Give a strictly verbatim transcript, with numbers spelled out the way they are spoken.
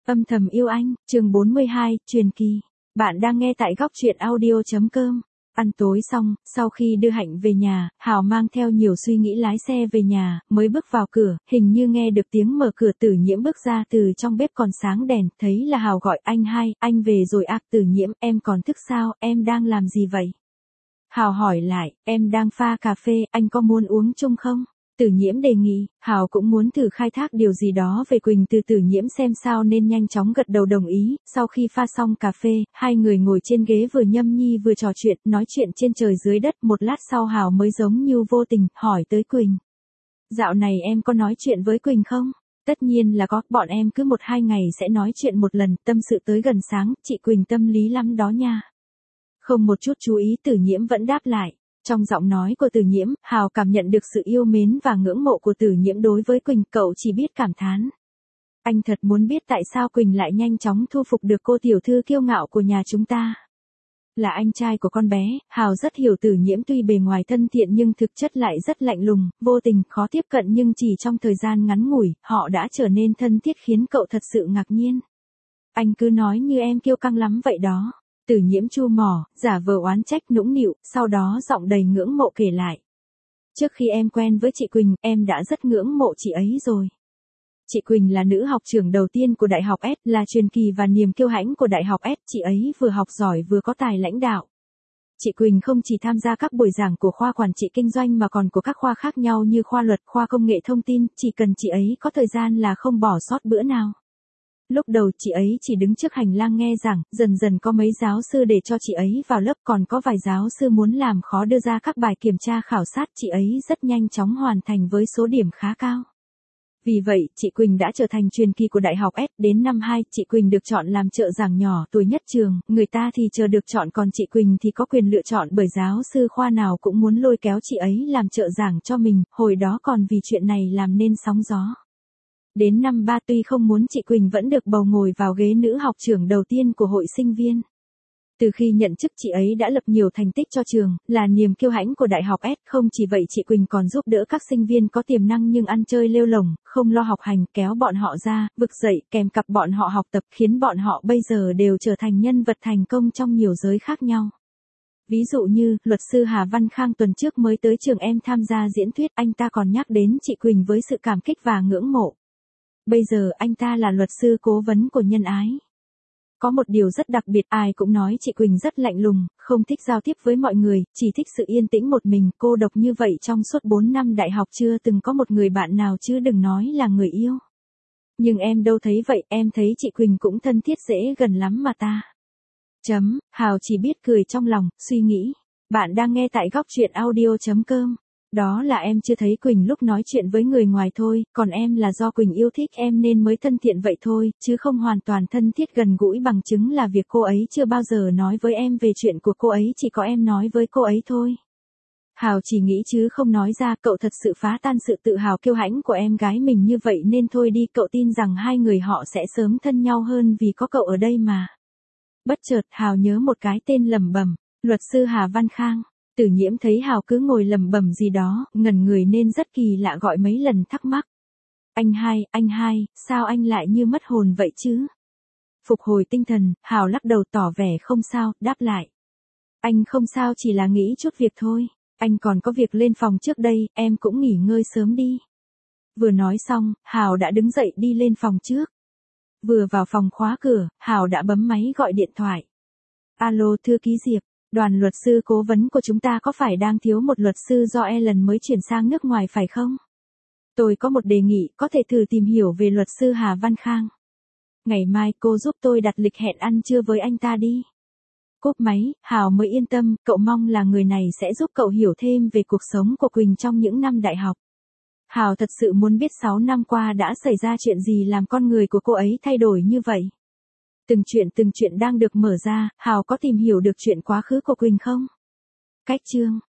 Âm thầm yêu anh, chương bốn mươi hai, truyền kỳ. Bạn đang nghe tại góc truyện audio.com. Ăn tối xong, sau khi đưa Hạnh về nhà, Hào mang theo nhiều suy nghĩ lái xe về nhà, mới bước vào cửa, hình như nghe được tiếng mở cửa. Tử Nhiễm bước ra từ trong bếp còn sáng đèn, thấy là Hào gọi anh hai, anh về rồi à? Tử Nhiễm, em còn thức sao, em đang làm gì vậy? Hào hỏi lại, em đang pha cà phê, anh có muốn uống chung không? Tử Nhiễm đề nghị, Hào cũng muốn thử khai thác điều gì đó về Quỳnh từ Tử Nhiễm xem sao nên nhanh chóng gật đầu đồng ý. Sau khi pha xong cà phê, hai người ngồi trên ghế vừa nhâm nhi vừa trò chuyện, nói chuyện trên trời dưới đất. Một lát sau Hào mới giống như vô tình, hỏi tới Quỳnh. Dạo này em có nói chuyện với Quỳnh không? Tất nhiên là có, bọn em cứ một hai ngày sẽ nói chuyện một lần, tâm sự tới gần sáng, chị Quỳnh tâm lý lắm đó nha. Không một chút chú ý, Tử Nhiễm vẫn đáp lại. Trong giọng nói của Tử Nhiễm, Hào cảm nhận được sự yêu mến và ngưỡng mộ của Tử Nhiễm đối với Quỳnh, cậu chỉ biết cảm thán. Anh thật muốn biết tại sao Quỳnh lại nhanh chóng thu phục được cô tiểu thư kiêu ngạo của nhà chúng ta. Là anh trai của con bé, Hào rất hiểu Tử Nhiễm tuy bề ngoài thân thiện nhưng thực chất lại rất lạnh lùng, vô tình, khó tiếp cận, nhưng chỉ trong thời gian ngắn ngủi, họ đã trở nên thân thiết khiến cậu thật sự ngạc nhiên. Anh cứ nói như em kiêu căng lắm vậy đó. Tử Nhiễm chu mỏ, giả vờ oán trách nũng nịu, sau đó giọng đầy ngưỡng mộ kể lại. Trước khi em quen với chị Quỳnh, em đã rất ngưỡng mộ chị ấy rồi. Chị Quỳnh là nữ học trưởng đầu tiên của Đại học S, là truyền kỳ và niềm kiêu hãnh của Đại học S. Chị ấy vừa học giỏi vừa có tài lãnh đạo. Chị Quỳnh không chỉ tham gia các buổi giảng của khoa quản trị kinh doanh mà còn của các khoa khác nhau như khoa luật, khoa công nghệ thông tin, chỉ cần chị ấy có thời gian là không bỏ sót bữa nào. Lúc đầu chị ấy chỉ đứng trước hành lang nghe giảng, dần dần có mấy giáo sư để cho chị ấy vào lớp, còn có vài giáo sư muốn làm khó đưa ra các bài kiểm tra khảo sát, chị ấy rất nhanh chóng hoàn thành với số điểm khá cao. Vì vậy, chị Quỳnh đã trở thành truyền kỳ của Đại học S. Đến năm hai, chị Quỳnh được chọn làm trợ giảng nhỏ tuổi nhất trường, người ta thì chờ được chọn còn chị Quỳnh thì có quyền lựa chọn bởi giáo sư khoa nào cũng muốn lôi kéo chị ấy làm trợ giảng cho mình, hồi đó còn vì chuyện này làm nên sóng gió. Đến năm ba tuy không muốn, chị Quỳnh vẫn được bầu ngồi vào ghế nữ học trưởng đầu tiên của hội sinh viên. Từ khi nhận chức chị ấy đã lập nhiều thành tích cho trường, là niềm kiêu hãnh của Đại học S. Không chỉ vậy, chị Quỳnh còn giúp đỡ các sinh viên có tiềm năng nhưng ăn chơi lêu lổng, không lo học hành, kéo bọn họ ra, vực dậy, kèm cặp bọn họ học tập, khiến bọn họ bây giờ đều trở thành nhân vật thành công trong nhiều giới khác nhau. Ví dụ như, luật sư Hà Văn Khang tuần trước mới tới trường em tham gia diễn thuyết, anh ta còn nhắc đến chị Quỳnh với sự cảm kích và ngưỡng mộ. Bây giờ anh ta là luật sư cố vấn của Nhân Ái. Có một điều rất đặc biệt, ai cũng nói chị Quỳnh rất lạnh lùng, không thích giao tiếp với mọi người, chỉ thích sự yên tĩnh một mình, cô độc như vậy trong suốt bốn năm đại học chưa từng có một người bạn nào chứ đừng nói là người yêu. Nhưng em đâu thấy vậy, em thấy chị Quỳnh cũng thân thiết dễ gần lắm mà ta. Chấm, Hào chỉ biết cười trong lòng, suy nghĩ. Bạn đang nghe tại góc truyện audio.com. Đó là em chưa thấy Quỳnh lúc nói chuyện với người ngoài thôi, còn em là do Quỳnh yêu thích em nên mới thân thiện vậy thôi, chứ không hoàn toàn thân thiết gần gũi, bằng chứng là việc cô ấy chưa bao giờ nói với em về chuyện của cô ấy, chỉ có em nói với cô ấy thôi. Hào chỉ nghĩ chứ không nói ra, cậu thật sự phá tan sự tự hào kiêu hãnh của em gái mình như vậy nên thôi đi, cậu tin rằng hai người họ sẽ sớm thân nhau hơn vì có cậu ở đây mà. Bất chợt Hào nhớ một cái tên lẩm bẩm, luật sư Hà Văn Khang. Tử Nhiễm thấy Hào cứ ngồi lẩm bẩm gì đó, ngẩn người nên rất kỳ lạ, gọi mấy lần thắc mắc. Anh hai, anh hai, sao anh lại như mất hồn vậy chứ? Phục hồi tinh thần, Hào lắc đầu tỏ vẻ không sao, đáp lại. Anh không sao, chỉ là nghĩ chút việc thôi. Anh còn có việc lên phòng trước đây, em cũng nghỉ ngơi sớm đi. Vừa nói xong, Hào đã đứng dậy đi lên phòng trước. Vừa vào phòng khóa cửa, Hào đã bấm máy gọi điện thoại. Alo, thư ký Diệp. Đoàn luật sư cố vấn của chúng ta có phải đang thiếu một luật sư do Ellen mới chuyển sang nước ngoài phải không? Tôi có một đề nghị, có thể thử tìm hiểu về luật sư Hà Văn Khang. Ngày mai cô giúp tôi đặt lịch hẹn ăn trưa với anh ta đi. Cúp máy, Hào mới yên tâm, cậu mong là người này sẽ giúp cậu hiểu thêm về cuộc sống của Quỳnh trong những năm đại học. Hào thật sự muốn biết sáu năm qua đã xảy ra chuyện gì làm con người của cô ấy thay đổi như vậy. Từng chuyện từng chuyện đang được mở ra, Hào có tìm hiểu được chuyện quá khứ của Quỳnh không? Cách chương